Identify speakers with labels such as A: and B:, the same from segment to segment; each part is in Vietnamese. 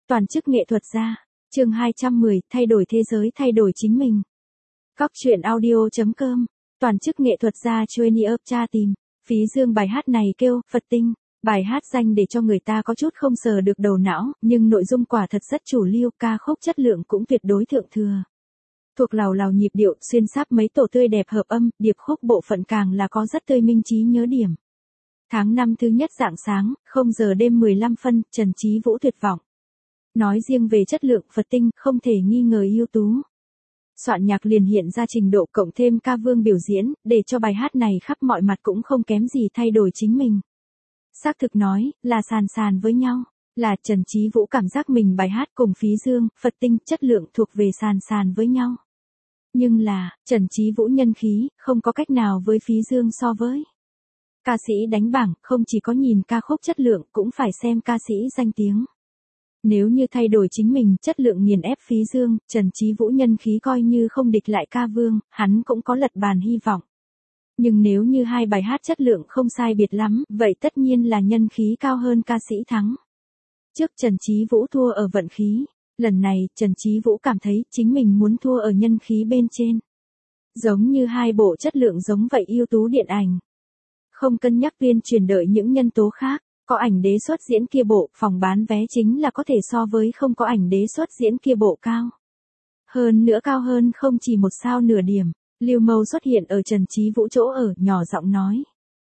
A: Toàn chức nghệ thuật gia. Chương 210, thay đổi thế giới, thay đổi chính mình. Góc truyện audio.com. Toàn chức nghệ thuật gia Johnny Up tra tìm. Phí Dương bài hát này kêu Phật Tinh. Bài hát danh để cho người ta có chút không sờ được đầu não, nhưng nội dung quả thật rất chủ lưu, ca khúc chất lượng cũng tuyệt đối thượng thừa. Thuộc lào lào nhịp điệu, xuyên sáp mấy tổ tươi đẹp hợp âm, điệp khúc bộ phận càng là có rất tươi minh trí nhớ điểm. Tháng 5 thứ nhất rạng sáng, 0 giờ đêm 15 phân, Trần Chí Vũ tuyệt vọng. Nói riêng về chất lượng Phật Tinh, không thể nghi ngờ ưu tú. Soạn nhạc liền hiện ra trình độ cộng thêm ca vương biểu diễn, để cho bài hát này khắp mọi mặt cũng không kém gì thay đổi chính mình. Xác thực nói, là sàn sàn với nhau, là Trần Chí Vũ cảm giác mình bài hát cùng Phí Dương, Phật Tinh chất lượng thuộc về sàn sàn với nhau. Nhưng là, Trần Chí Vũ nhân khí, không có cách nào với Phí Dương so với. Ca sĩ đánh bảng, không chỉ có nhìn ca khúc chất lượng, cũng phải xem ca sĩ danh tiếng. Nếu như thay đổi chính mình, chất lượng nghiền ép Phí Dương, Trần Chí Vũ nhân khí coi như không địch lại ca vương, hắn cũng có lật bàn hy vọng. Nhưng nếu như hai bài hát chất lượng không sai biệt lắm, vậy tất nhiên là nhân khí cao hơn ca sĩ thắng. Trước Trần Chí Vũ thua ở vận khí, lần này Trần Chí Vũ cảm thấy chính mình muốn thua ở nhân khí bên trên. Giống như hai bộ chất lượng giống vậy ưu tú điện ảnh. Không cân nhắc tuyên truyền đợi những nhân tố khác, có ảnh đế xuất diễn kia bộ, phòng bán vé chính là có thể so với không có ảnh đế xuất diễn kia bộ cao. Hơn nữa cao hơn không chỉ một sao nửa điểm, Lưu Mâu xuất hiện ở Trần Chí Vũ chỗ ở, nhỏ giọng nói.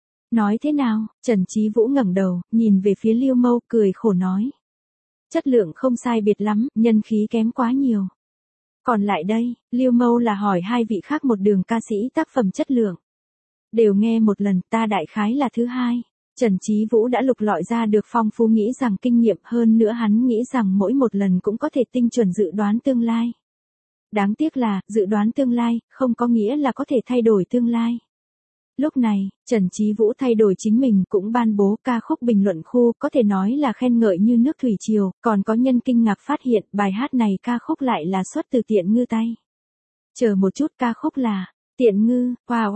A: Nói thế nào? Trần Chí Vũ ngẩng đầu, nhìn về phía Lưu Mâu, cười khổ nói. Chất lượng không sai biệt lắm, nhân khí kém quá nhiều. Còn lại đây, Lưu Mâu là hỏi hai vị khác một đường ca sĩ tác phẩm chất lượng. Đều nghe một lần, ta đại khái là thứ hai. Trần Chí Vũ đã lục lọi ra được phong phú nghĩ rằng kinh nghiệm, hơn nữa hắn nghĩ rằng mỗi một lần cũng có thể tinh chuẩn dự đoán tương lai. Đáng tiếc là, dự đoán tương lai, không có nghĩa là có thể thay đổi tương lai. Lúc này, Trần Chí Vũ thay đổi chính mình cũng ban bố ca khúc bình luận khu, có thể nói là khen ngợi như nước thủy triều, còn có nhân kinh ngạc phát hiện bài hát này ca khúc lại là xuất từ Tiện Ngư tay. Chờ một chút, ca khúc là Tiện Ngư,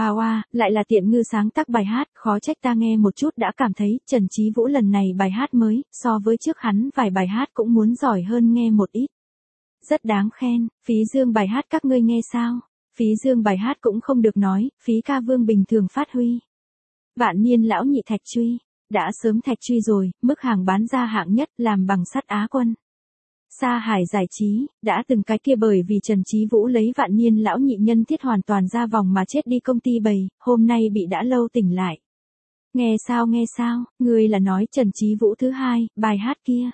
A: lại là Tiện Ngư sáng tác bài hát, khó trách ta nghe một chút đã cảm thấy Trần Chí Vũ lần này bài hát mới, so với trước hắn vài bài hát cũng muốn giỏi hơn nghe một ít. Rất đáng khen. Phí Dương bài hát các ngươi nghe sao? Phí Dương bài hát cũng không được nói, Phí ca vương bình thường phát huy. Vạn niên lão nhị thạch truy, đã sớm thạch truy rồi, mức hàng bán ra hạng nhất, làm bằng sắt Á quân. Sa Hải giải trí, đã từng cái kia bởi vì Trần Chí Vũ lấy vạn niên lão nhị nhân thiết hoàn toàn ra vòng mà chết đi công ty bầy, hôm nay bị đã lâu tỉnh lại. Nghe sao, người là nói Trần Chí Vũ thứ hai, bài hát kia.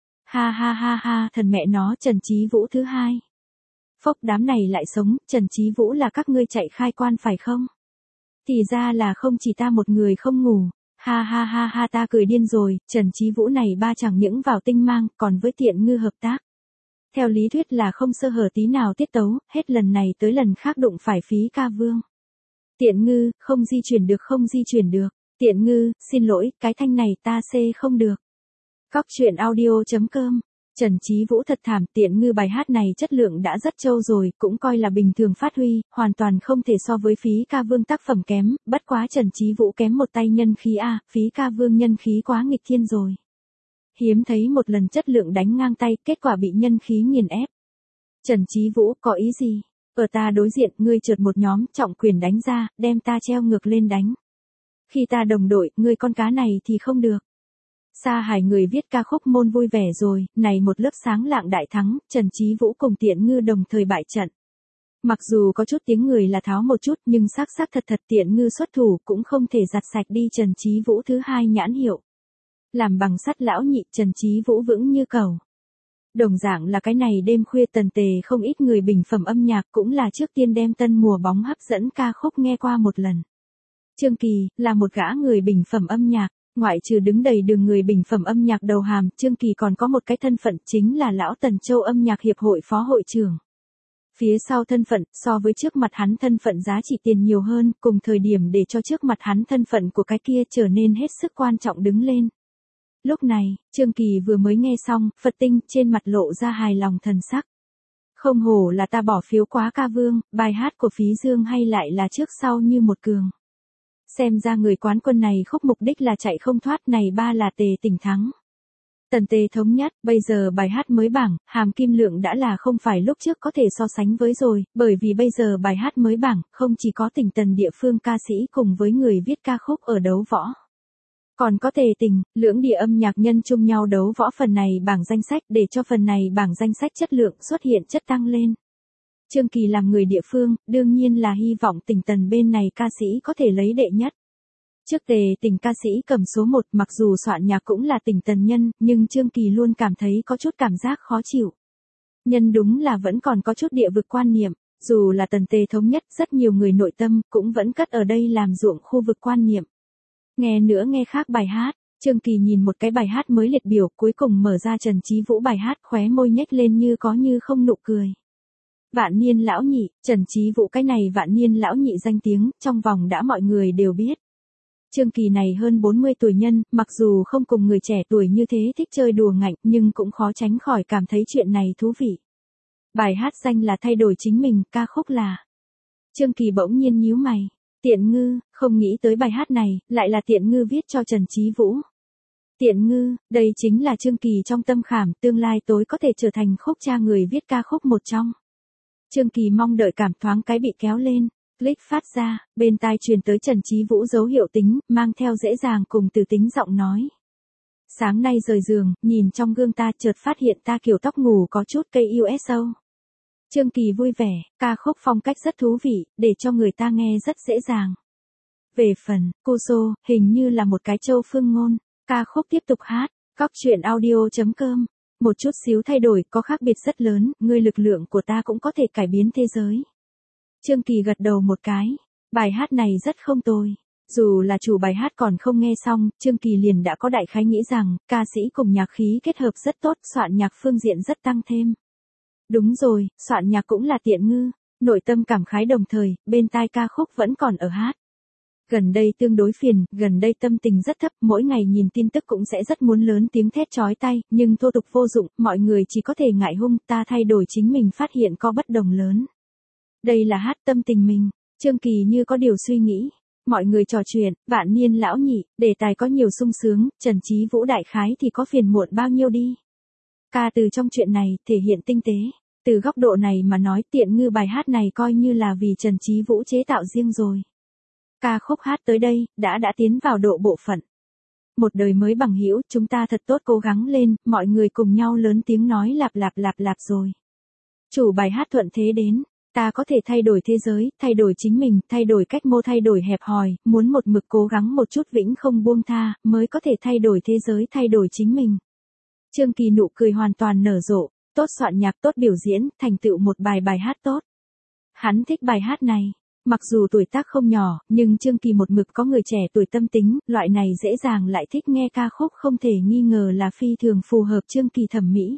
A: Ha, thần mẹ nó Trần Chí Vũ thứ hai. Phốc đám này lại sống, Trần Chí Vũ là các ngươi chạy khai quan phải không? Thì ra là không chỉ ta một người không ngủ. Ha, ta cười điên rồi, Trần Chí Vũ này ba chẳng những vào tinh mang, còn với Tiện Ngư hợp tác. Theo lý thuyết là không sơ hở tí nào tiết tấu, hết lần này tới lần khác đụng phải Phí ca vương. Tiện Ngư, không di chuyển được. Tiện Ngư, xin lỗi, cái thanh này ta xê không được. Góc truyện audio.com. Trần Chí Vũ thật thảm, Tiện Ngư bài hát này chất lượng đã rất trâu rồi, cũng coi là bình thường phát huy, hoàn toàn không thể so với Phí ca vương tác phẩm kém, bất quá Trần Chí Vũ kém một tay nhân khí a, Phí ca vương nhân khí quá nghịch thiên rồi. Hiếm thấy một lần chất lượng đánh ngang tay, kết quả bị nhân khí nghiền ép. Trần Chí Vũ có ý gì? Ở ta đối diện, ngươi trượt một nhóm, trọng quyền đánh ra, đem ta treo ngược lên đánh. Khi ta đồng đội, ngươi con cá này thì không được. Sa Hải người viết ca khúc môn vui vẻ rồi, này một lớp sáng lạng đại thắng, Trần Chí Vũ cùng Tiện Ngư đồng thời bại trận. Mặc dù có chút tiếng người là tháo một chút nhưng xác thật Tiện Ngư xuất thủ cũng không thể giặt sạch đi Trần Chí Vũ thứ hai nhãn hiệu. Làm bằng sắt lão nhị, Trần Chí Vũ vững như cầu. Đồng dạng là cái này đêm khuya tần tề không ít người bình phẩm âm nhạc cũng là trước tiên đem tân mùa bóng hấp dẫn ca khúc nghe qua một lần. Trương Kỳ, là một gã người bình phẩm âm nhạc. Ngoại trừ đứng đầy đường người bình phẩm âm nhạc đầu hàm, Trương Kỳ còn có một cái thân phận chính là Lão Tần Châu âm nhạc hiệp hội phó hội trưởng. Phía sau thân phận, so với trước mặt hắn thân phận giá trị tiền nhiều hơn, cùng thời điểm để cho trước mặt hắn thân phận của cái kia trở nên hết sức quan trọng đứng lên. Lúc này, Trương Kỳ vừa mới nghe xong, Phật Tinh, trên mặt lộ ra hài lòng thần sắc. Không hổ là ta bỏ phiếu quá ca vương, bài hát của Phí Dương hay lại là trước sau như một cường. Xem ra người quán quân này khúc mục đích là chạy không thoát này ba là tề tỉnh thắng. Tần Tề thống nhất, bây giờ bài hát mới bảng, hàm kim lượng đã là không phải lúc trước có thể so sánh với rồi, bởi vì bây giờ bài hát mới bảng, không chỉ có Tình Tần địa phương ca sĩ cùng với người viết ca khúc ở đấu võ. Còn có Tề Tình, lưỡng địa âm nhạc nhân chung nhau đấu võ phần này bảng danh sách để cho phần này bảng danh sách chất lượng xuất hiện chất tăng lên. Trương Kỳ làm người địa phương, đương nhiên là hy vọng Tình Tần bên này ca sĩ có thể lấy đệ nhất. Trước Tề Tình ca sĩ cầm số 1 mặc dù soạn nhạc cũng là Tình Tần nhân, nhưng Trương Kỳ luôn cảm thấy có chút cảm giác khó chịu. Nhân đúng là vẫn còn có chút địa vực quan niệm, dù là Tần Tề thống nhất rất nhiều người nội tâm cũng vẫn cất ở đây làm ruộng khu vực quan niệm. Nghe nữa nghe khác bài hát, Trương Kỳ nhìn một cái bài hát mới liệt biểu cuối cùng mở ra Trần Chí Vũ bài hát khóe môi nhếch lên như có như không nụ cười. Vạn niên lão nhị, Trần Chí Vũ cái này vạn niên lão nhị danh tiếng trong vòng đã mọi người đều biết. Trương Kỳ này hơn 40 tuổi nhân, mặc dù không cùng người trẻ tuổi như thế thích chơi đùa ngạnh nhưng cũng khó tránh khỏi cảm thấy chuyện này thú vị. Bài hát danh là Thay đổi chính mình, ca khúc là. Trương Kỳ bỗng nhiên nhíu mày. Tiện Ngư, không nghĩ tới bài hát này, lại là Tiện Ngư viết cho Trần Chí Vũ. Tiện Ngư, đây chính là Trương Kỳ trong tâm khảm, tương lai tối có thể trở thành khúc cha người viết ca khúc một trong. Trương Kỳ mong đợi cảm thoáng cái bị kéo lên, click phát ra, bên tai truyền tới Trần Chí Vũ dấu hiệu tính, mang theo dễ dàng cùng từ tính giọng nói. Sáng nay rời giường, nhìn trong gương ta chợt phát hiện ta kiểu tóc ngủ có chút cây USO. Trương Kỳ vui vẻ, ca khúc phong cách rất thú vị, để cho người ta nghe rất dễ dàng. Về phần, Kuso, hình như là một cái châu phương ngôn, ca khúc tiếp tục hát, Cóc truyện audio.com. Một chút xíu thay đổi có khác biệt rất lớn, ngươi lực lượng của ta cũng có thể cải biến thế giới. Trương Kỳ gật đầu một cái, bài hát này rất không tồi. Dù là chủ bài hát còn không nghe xong, Trương Kỳ liền đã có đại khái nghĩ rằng, ca sĩ cùng nhạc khí kết hợp rất tốt, soạn nhạc phương diện rất tăng thêm. Đúng rồi, soạn nhạc cũng là Tiện Ngư, nội tâm cảm khái đồng thời, bên tai ca khúc vẫn còn ở hát. Gần đây tương đối phiền, gần đây tâm tình rất thấp, mỗi ngày nhìn tin tức cũng sẽ rất muốn lớn tiếng thét chói tai, nhưng thô tục vô dụng, mọi người chỉ có thể ngại hung, ta thay đổi chính mình phát hiện có bất đồng lớn. Đây là hát tâm tình mình, Trương Kỳ như có điều suy nghĩ. Mọi người trò chuyện, vạn niên lão nhị, đề tài có nhiều sung sướng, Trần Chí Vũ đại khái thì có phiền muộn bao nhiêu đi. Ca từ trong chuyện này, thể hiện tinh tế. Từ góc độ này mà nói Tiện Ngư bài hát này coi như là vì Trần Chí Vũ chế tạo riêng rồi. Ca khúc hát tới đây, đã tiến vào độ bộ phận. Một đời mới bằng hữu, chúng ta thật tốt cố gắng lên, mọi người cùng nhau lớn tiếng nói lạp lạp lạp lạp rồi. Chủ bài hát thuận thế đến. Ta có thể thay đổi thế giới, thay đổi chính mình, thay đổi cách mô, thay đổi hẹp hòi, muốn một mực cố gắng một chút vĩnh không buông tha, mới có thể thay đổi thế giới, thay đổi chính mình. Trương Kỳ nụ cười hoàn toàn nở rộ, tốt soạn nhạc, tốt biểu diễn, thành tựu một bài hát tốt. Hắn thích bài hát này. Mặc dù tuổi tác không nhỏ, nhưng Trương Kỳ một mực có người trẻ tuổi tâm tính, loại này dễ dàng lại thích nghe ca khúc không thể nghi ngờ là phi thường phù hợp Trương Kỳ thẩm mỹ.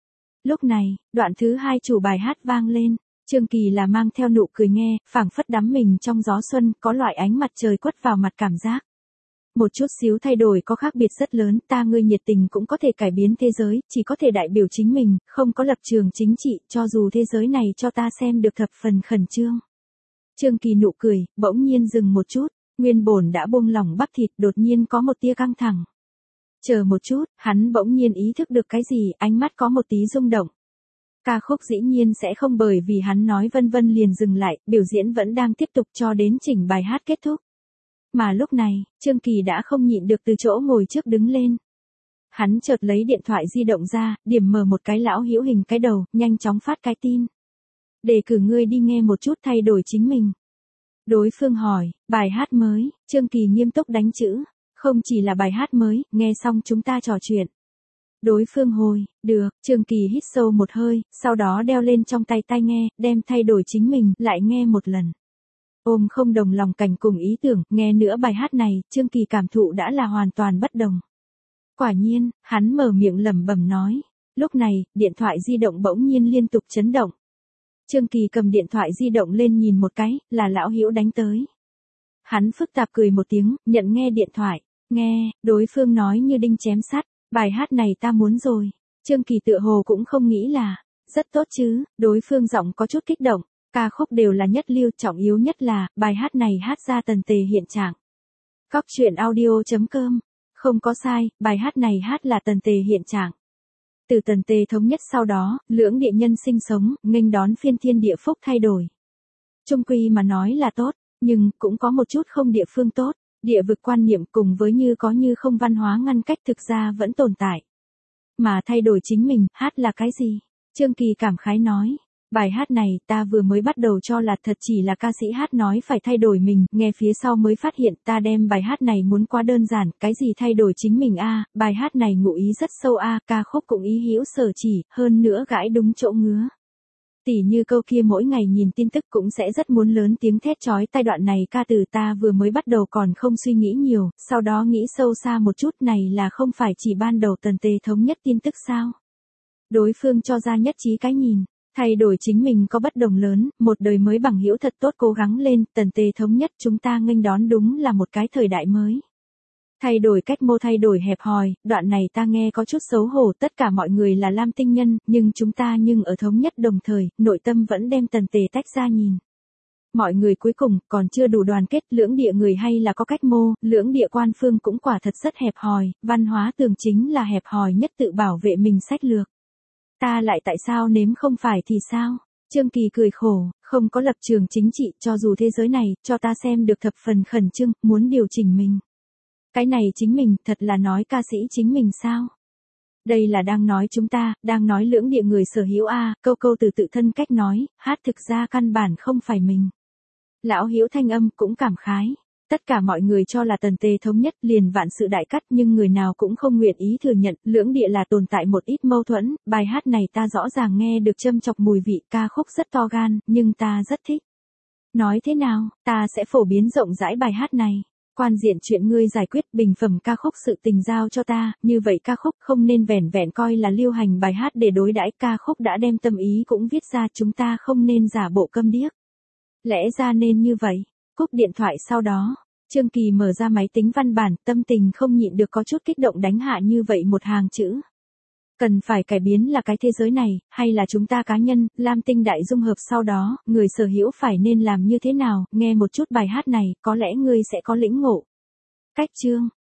A: Lúc này, đoạn thứ 2 chủ bài hát vang lên. Trương Kỳ là mang theo nụ cười nghe, phảng phất đắm mình trong gió xuân, có loại ánh mặt trời quất vào mặt cảm giác. Một chút xíu thay đổi có khác biệt rất lớn, ta ngươi nhiệt tình cũng có thể cải biến thế giới, chỉ có thể đại biểu chính mình, không có lập trường chính trị, cho dù thế giới này cho ta xem được thập phần khẩn trương. Trương Kỳ nụ cười, bỗng nhiên dừng một chút, nguyên bổn đã buông lỏng bắp thịt đột nhiên có một tia căng thẳng. Chờ một chút, hắn bỗng nhiên ý thức được cái gì, ánh mắt có một tí rung động. Ca khúc dĩ nhiên sẽ không bởi vì hắn nói vân vân liền dừng lại, biểu diễn vẫn đang tiếp tục cho đến chỉnh bài hát kết thúc. Mà lúc này, Trương Kỳ đã không nhịn được từ chỗ ngồi trước đứng lên. Hắn chợt lấy điện thoại di động ra, điểm mở một cái lão hữu hình cái đầu, nhanh chóng phát cái tin. Đề cử ngươi đi nghe một chút thay đổi chính mình. Đối phương hỏi, bài hát mới, Trương Kỳ nghiêm túc đánh chữ. Không chỉ là bài hát mới, nghe xong chúng ta trò chuyện. Đối phương hồi, được, Trương Kỳ hít sâu một hơi, sau đó đeo lên trong tay tai nghe, đem thay đổi chính mình, lại nghe một lần. Ôm không đồng lòng cảnh cùng ý tưởng, nghe nữa bài hát này, Trương Kỳ cảm thụ đã là hoàn toàn bất đồng. Quả nhiên, hắn mở miệng lẩm bẩm nói. Lúc này, điện thoại di động bỗng nhiên liên tục chấn động. Trương Kỳ cầm điện thoại di động lên nhìn một cái, là lão hữu đánh tới. Hắn phức tạp cười một tiếng, nhận nghe điện thoại. Nghe, đối phương nói như đinh chém sắt. Bài hát này ta muốn rồi. Trương Kỳ tựa hồ cũng không nghĩ là, rất tốt chứ, đối phương giọng có chút kích động, ca khúc đều là nhất lưu, trọng yếu nhất là, bài hát này hát ra tần tề hiện trạng. Cóc truyện audio.com Không có sai, bài hát này hát là Tần Tề hiện trạng. Từ Tần Tề thống nhất sau đó, lưỡng địa nhân sinh sống, nghênh đón phiên thiên địa phúc thay đổi. Chung quy mà nói là tốt, nhưng cũng có một chút không địa phương tốt, địa vực quan niệm cùng với như có như không văn hóa ngăn cách thực ra vẫn tồn tại. Mà thay đổi chính mình, hát là cái gì? Trương Kỳ cảm khái nói. Bài hát này ta vừa mới bắt đầu cho là thật chỉ là ca sĩ hát nói phải thay đổi mình, nghe phía sau mới phát hiện ta đem bài hát này muốn quá đơn giản, cái gì thay đổi chính mình a, bài hát này ngụ ý rất sâu a, ca khúc cũng ý hữu sở chỉ, hơn nữa gãi đúng chỗ ngứa. Tỉ như câu kia mỗi ngày nhìn tin tức cũng sẽ rất muốn lớn tiếng thét chói tai, đoạn này ca từ ta vừa mới bắt đầu còn không suy nghĩ nhiều, sau đó nghĩ sâu xa một chút, này là không phải chỉ ban đầu Tần Tề thống nhất tin tức sao? Đối phương cho ra nhất trí cái nhìn. Thay đổi chính mình có bất đồng lớn, một đời mới bằng hữu thật tốt cố gắng lên, Tần Tề thống nhất chúng ta nghênh đón đúng là một cái thời đại mới. Thay đổi cách mô, thay đổi hẹp hòi, đoạn này ta nghe có chút xấu hổ, tất cả mọi người là Lam Tinh nhân, nhưng chúng ta nhưng ở thống nhất đồng thời, nội tâm vẫn đem Tần Tề tách ra nhìn. Mọi người cuối cùng còn chưa đủ đoàn kết, lưỡng địa người hay là có cách mô, lưỡng địa quan phương cũng quả thật rất hẹp hòi, văn hóa tường chính là hẹp hòi nhất tự bảo vệ mình sách lược. Ta lại tại sao nếm không phải thì sao? Trương Kỳ cười khổ, không có lập trường chính trị, cho dù thế giới này, cho ta xem được thập phần khẩn trương, muốn điều chỉnh mình. Cái này chính mình, thật là nói ca sĩ chính mình sao? Đây là đang nói chúng ta, đang nói lưỡng địa người sở hữu a, câu câu từ tự thân cách nói, hát thực ra căn bản không phải mình. Lão Hữu thanh âm cũng cảm khái. Tất cả mọi người cho là Tần Tề thống nhất liền vạn sự đại cắt, nhưng người nào cũng không nguyện ý thừa nhận, lưỡng địa là tồn tại một ít mâu thuẫn, bài hát này ta rõ ràng nghe được châm chọc mùi vị, ca khúc rất to gan, nhưng ta rất thích. Nói thế nào, ta sẽ phổ biến rộng rãi bài hát này. Quan diện chuyện ngươi giải quyết, bình phẩm ca khúc sự tình giao cho ta, như vậy ca khúc không nên vẻn vẹn coi là lưu hành bài hát để đối đãi, ca khúc đã đem tâm ý cũng viết ra, chúng ta không nên giả bộ câm điếc. Lẽ ra nên như vậy. Cúp điện thoại sau đó, Trương Kỳ mở ra máy tính văn bản, tâm tình không nhịn được có chút kích động đánh hạ như vậy một hàng chữ. Cần phải cải biến là cái thế giới này, hay là chúng ta cá nhân, Lam Tinh đại dung hợp sau đó, người sở hữu phải nên làm như thế nào, nghe một chút bài hát này, có lẽ ngươi sẽ có lĩnh ngộ. Cách chương.